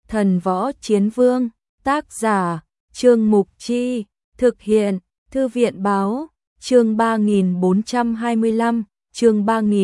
Thần Võ Chiến Vương, tác giả, Trương Mục Chi, thực hiện, Thư viện Báo, chương 3425, chương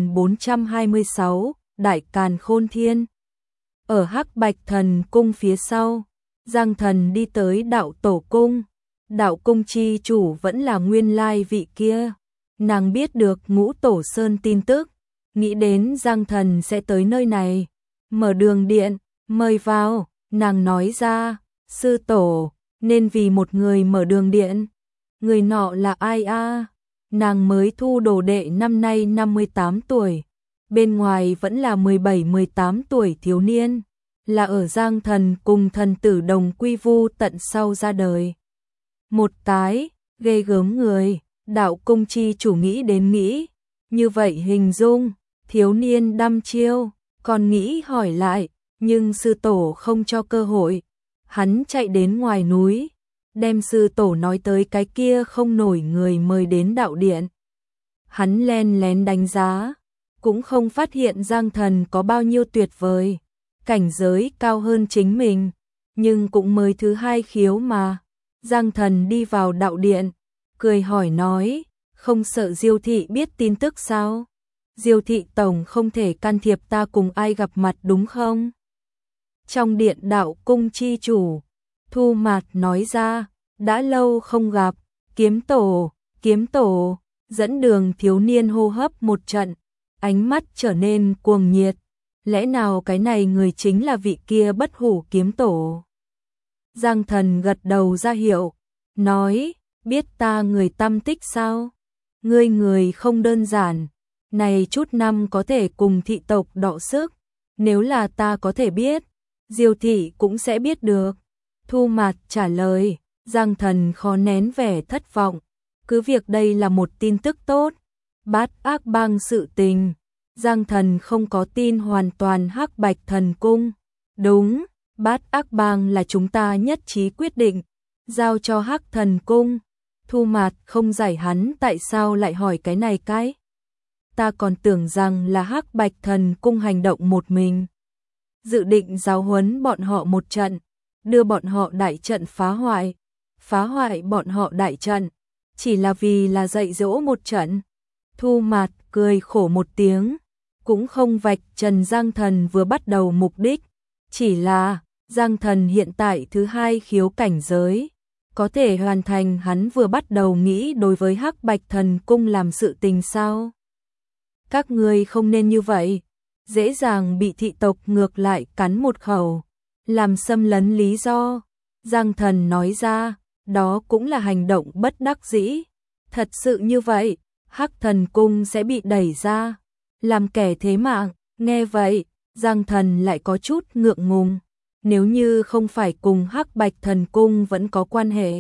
3426, Đại Càn Khôn Thiên. Ở Hắc Bạch Thần Cung phía sau, Giang Thần đi tới Đạo Tổ Cung. Đạo Cung chi chủ vẫn là nguyên lai vị kia. Nàng biết được Ngũ Tổ Sơn tin tức, nghĩ đến Giang Thần sẽ tới nơi này. Mở đường điện, mời vào, nàng nói ra, sư tổ, nên vì một người mở đường điện. Người nọ là ai a? Nàng mới thu đồ đệ năm nay 58 tuổi, bên ngoài vẫn là 17-18 tuổi thiếu niên, là ở Giang Thần cùng thần tử Đồng Quy Vu tận sau ra đời. Một cái, ghê gớm người, Đạo Cung chi chủ nghĩ đến nghĩ, như vậy hình dung, thiếu niên đăm chiêu, còn nghĩ hỏi lại, nhưng sư tổ không cho cơ hội. Hắn chạy đến ngoài núi, đem sư tổ nói tới cái kia không nổi người mời đến đạo điện. Hắn len lén đánh giá, cũng không phát hiện Giang Thần có bao nhiêu tuyệt vời, cảnh giới cao hơn chính mình, nhưng cũng mới thứ hai khiếu mà. Giang Thần đi vào đạo điện, cười hỏi nói, không sợ Diêu thị biết tin tức sao? Diêu thị tổng không thể can thiệp ta cùng ai gặp mặt đúng không? Trong điện Đạo Cung chi chủ, Thu Mạt nói ra, đã lâu không gặp, kiếm tổ, dẫn đường thiếu niên hô hấp một trận, ánh mắt trở nên cuồng nhiệt, lẽ nào cái này người chính là vị kia Bất Hủ kiếm tổ? Giang Thần gật đầu ra hiệu, nói, biết ta người tâm tích sao? Người không đơn giản, này chút năm có thể cùng thị tộc đọ sức, nếu là ta có thể biết, Diêu thị cũng sẽ biết được. Thu Mạt trả lời, Giang Thần khó nén vẻ thất vọng, cứ việc đây là một tin tức tốt, Bát Ác Bang sự tình, Giang Thần không có tin hoàn toàn Hắc Bạch Thần Cung. Đúng, Bát Ác Bang là chúng ta nhất trí quyết định, giao cho Hắc Thần Cung. Thu Mạt không giải hắn tại sao lại hỏi cái này cái. Ta còn tưởng rằng là Hắc Bạch Thần Cung hành động một mình, dự định giáo huấn bọn họ một trận, đưa bọn họ đại trận phá hoại bọn họ đại trận, chỉ là vì là dạy dỗ một trận. Thu Mạt cười khổ một tiếng, cũng không vạch trần Giang Thần vừa bắt đầu mục đích, chỉ là Giang Thần hiện tại thứ hai khiếu cảnh giới, có thể hoàn thành hắn vừa bắt đầu nghĩ đối với Hắc Bạch Thần Cung làm sự tình sao? Các ngươi không nên như vậy, dễ dàng bị thị tộc ngược lại cắn một khẩu, làm xâm lấn lý do. Giang Thần nói ra, đó cũng là hành động bất đắc dĩ. Thật sự như vậy, Hắc Thần Cung sẽ bị đẩy ra, làm kẻ thế mạng. Nghe vậy, Giang Thần lại có chút ngượng ngùng. Nếu như không phải cùng Hắc Bạch Thần Cung vẫn có quan hệ,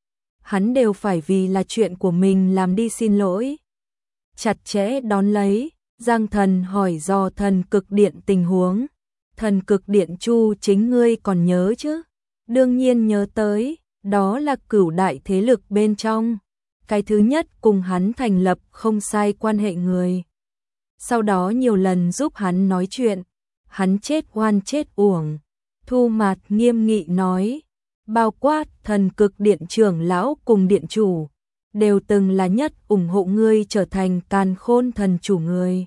hắn đều phải vì là chuyện của mình làm đi xin lỗi. Chặt chẽ đón lấy, Giang Thần hỏi dò Thần Cực Điện tình huống. Thần Cực Điện Chu chính ngươi còn nhớ chứ? Đương nhiên nhớ tới, đó là cửu đại thế lực bên trong, cái thứ nhất cùng hắn thành lập không sai quan hệ người. Sau đó nhiều lần giúp hắn nói chuyện, hắn chết oan chết uổng. Thu Mạt nghiêm nghị nói, bao quát Thần Cực Điện trưởng lão cùng điện chủ, đều từng là nhất ủng hộ ngươi trở thành Càn Khôn thần chủ người.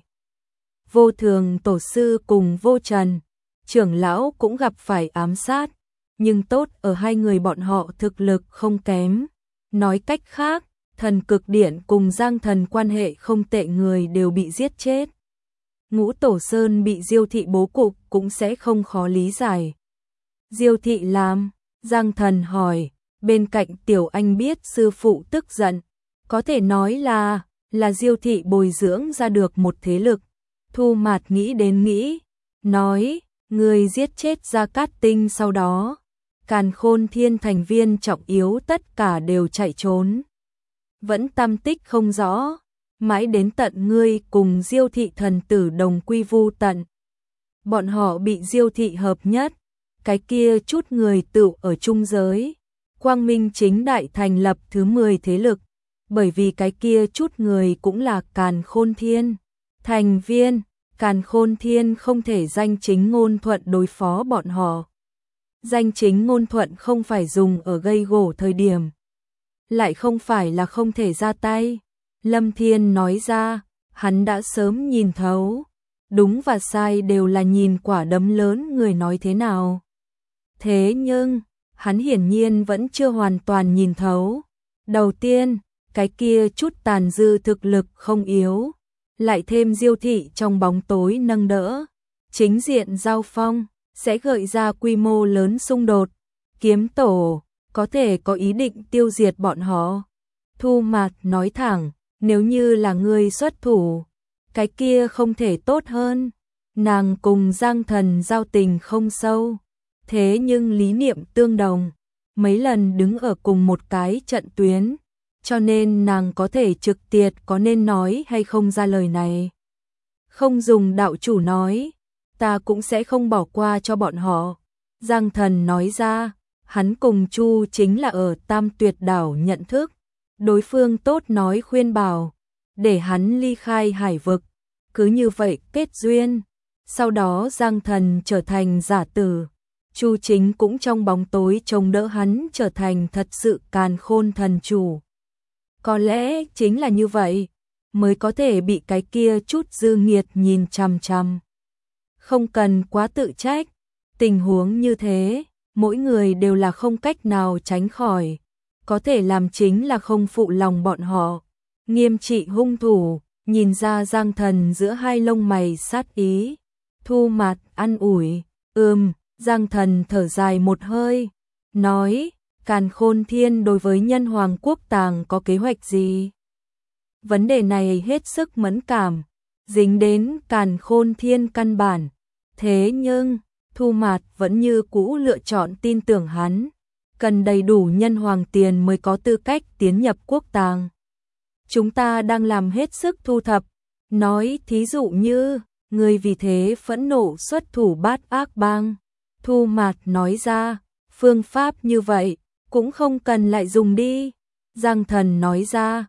Vô Thường tổ sư cùng Vô Trần trưởng lão cũng gặp phải ám sát, nhưng tốt ở hai người bọn họ thực lực không kém. Nói cách khác, Thần Cực Điện cùng Giang Thần quan hệ không tệ người đều bị giết chết. Ngũ Tổ Sơn bị Diêu thị bố cục cũng sẽ không khó lý giải. Diêu thị làm? Giang Thần hỏi, bên cạnh Tiểu Anh biết sư phụ tức giận, có thể nói là Diêu thị bồi dưỡng ra được một thế lực. Thu Mạt nghĩ đến nghĩ, nói, người giết chết Gia Cát Tinh sau đó, Càn Khôn Thiên thành viên trọng yếu tất cả đều chạy trốn, vẫn tâm tích không rõ, mãi đến tận ngươi cùng Diêu thị thần tử Đồng Quy Vu tận. Bọn họ bị Diêu thị hợp nhất, cái kia chút người tựu ở trung giới, quang minh chính đại thành lập thứ 10 thế lực, bởi vì cái kia chút người cũng là Càn Khôn Thiên thành viên. Càn Khôn Thiên không thể danh chính ngôn thuận đối phó bọn họ. Danh chính ngôn thuận không phải dùng ở gây gổ thời điểm. Lại không phải là không thể ra tay. Lâm Thiên nói ra, hắn đã sớm nhìn thấu. Đúng và sai đều là nhìn quả đấm lớn người nói thế nào. Thế nhưng, hắn hiển nhiên vẫn chưa hoàn toàn nhìn thấu. Đầu tiên, cái kia chút tàn dư thực lực không yếu. Lại thêm Diêu thị trong bóng tối nâng đỡ. Chính diện giao phong, sẽ gợi ra quy mô lớn xung đột. Kiếm tổ, có thể có ý định tiêu diệt bọn họ. Thu Mạt nói thẳng, nếu như là người xuất thủ, cái kia không thể tốt hơn. Nàng cùng Giang Thần giao tình không sâu, thế nhưng lý niệm tương đồng, mấy lần đứng ở cùng một cái trận tuyến, cho nên nàng có thể trực tiếp có nên nói hay không ra lời này. Không dùng đạo chủ nói, ta cũng sẽ không bỏ qua cho bọn họ. Giang Thần nói ra, hắn cùng Chu chính là ở Tam Tuyệt Đảo nhận thức. Đối phương tốt nói khuyên bảo, để hắn ly khai hải vực. Cứ như vậy kết duyên. Sau đó Giang Thần trở thành giả tử. Chu chính cũng trong bóng tối trông đỡ hắn trở thành thật sự càn khôn thần chủ. Có lẽ chính là như vậy, mới có thể bị cái kia chút dư nghiệt nhìn chằm chằm. Không cần quá tự trách, tình huống như thế, mỗi người đều là không cách nào tránh khỏi. Có thể làm chính là không phụ lòng bọn họ. Nghiêm trị hung thủ, nhìn ra Giang Thần giữa hai lông mày sát ý. Thu Mạt an ủi, Giang Thần thở dài một hơi, nói, Càn Khôn Thiên đối với Nhân Hoàng Quốc Tàng có kế hoạch gì? Vấn đề này hết sức mẫn cảm, dính đến Càn Khôn Thiên căn bản. Thế nhưng, Thu Mạt vẫn như cũ lựa chọn tin tưởng hắn. Cần đầy đủ Nhân Hoàng tiền mới có tư cách tiến nhập Quốc Tàng. Chúng ta đang làm hết sức thu thập, nói thí dụ như, người vì thế phẫn nộ xuất thủ Bát Ác Bang. Thu Mạt nói ra, phương pháp như vậy, cũng không cần lại dùng đi. Giang Thần nói ra,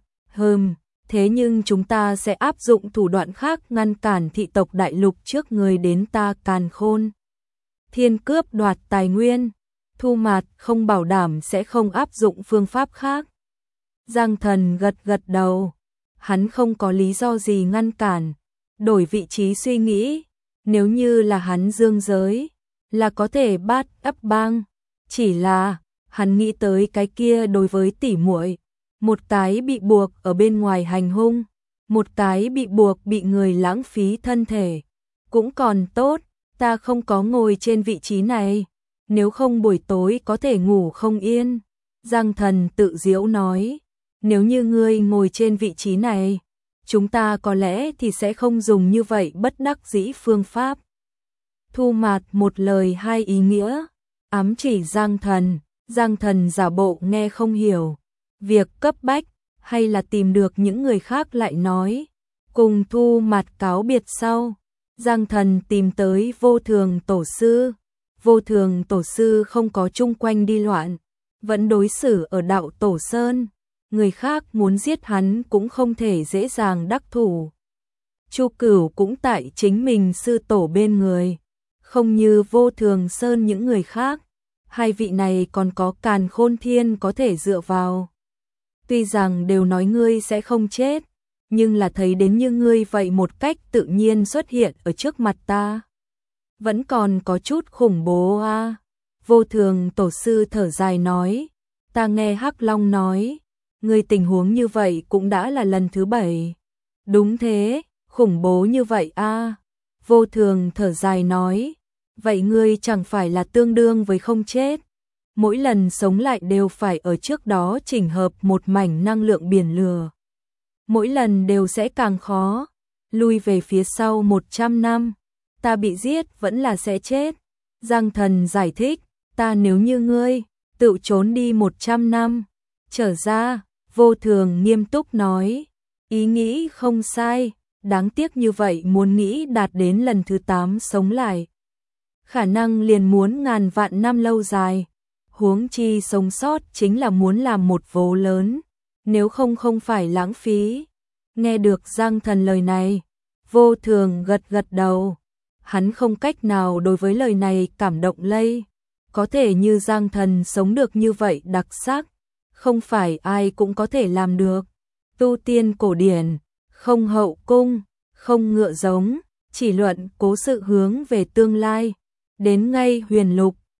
thế nhưng chúng ta sẽ áp dụng thủ đoạn khác ngăn cản thị tộc đại lục trước người đến ta Càn Khôn Thiên cướp đoạt tài nguyên. Thu Mạt không bảo đảm sẽ không áp dụng phương pháp khác. Giang Thần gật gật đầu, hắn không có lý do gì ngăn cản. Đổi vị trí suy nghĩ, nếu như là hắn dương giới, là có thể Bát Ác Bang. Chỉ là, hắn nghĩ tới cái kia đối với tỷ muội, một cái bị buộc ở bên ngoài hành hung, một cái bị buộc bị người lãng phí thân thể. Cũng còn tốt, ta không có ngồi trên vị trí này, nếu không buổi tối có thể ngủ không yên. Giang Thần tự giễu nói, nếu như ngươi ngồi trên vị trí này, chúng ta có lẽ thì sẽ không dùng như vậy bất đắc dĩ phương pháp. Thu Mạt một lời hai ý nghĩa, ám chỉ Giang Thần giả bộ nghe không hiểu. Việc cấp bách, hay là tìm được những người khác lại nói. Cùng Thu Mạt cáo biệt sau, Giang Thần tìm tới Vô Thường Tổ sư. Vô Thường Tổ sư không có chung quanh đi loạn, vẫn đối xử ở đạo Tổ Sơn. Người khác muốn giết hắn cũng không thể dễ dàng đắc thủ. Chu Cửu cũng tại chính mình sư tổ bên người, không như Vô Thường Sơn những người khác. Hai vị này còn có Càn Khôn Thiên có thể dựa vào. Tuy rằng đều nói ngươi sẽ không chết, nhưng là thấy đến như ngươi vậy một cách tự nhiên xuất hiện ở trước mặt ta, vẫn còn có chút khủng bố a. Vô Thường Tổ sư thở dài nói, ta nghe Hắc Long nói, ngươi tình huống như vậy cũng đã là lần thứ 7. Đúng thế, khủng bố như vậy a. Vô Thường thở dài nói, vậy ngươi chẳng phải là tương đương với không chết. Mỗi lần sống lại đều phải ở trước đó chỉnh hợp một mảnh năng lượng biển lửa. Mỗi lần đều sẽ càng khó, lui về phía sau 100 năm, ta bị giết vẫn là sẽ chết. Giang Thần giải thích, ta nếu như ngươi, tự trốn đi 100 năm, trở ra. Vô Thường nghiêm túc nói, ý nghĩ không sai, đáng tiếc như vậy muốn nghĩ đạt đến lần thứ 8 sống lại. Khả năng liền muốn ngàn vạn năm lâu dài, huống chi sống sót chính là muốn làm một vố lớn, nếu không không phải lãng phí. Nghe được Giang Thần lời này, Vô Thường gật gật đầu, hắn không cách nào đối với lời này cảm động lây. có thể như Giang Thần sống được như vậy đặc sắc, không phải ai cũng có thể làm được. Tu tiên cổ điển, không hậu cung, không ngựa giống, chỉ luận cố sự hướng về tương lai. Đến ngay huyền lục,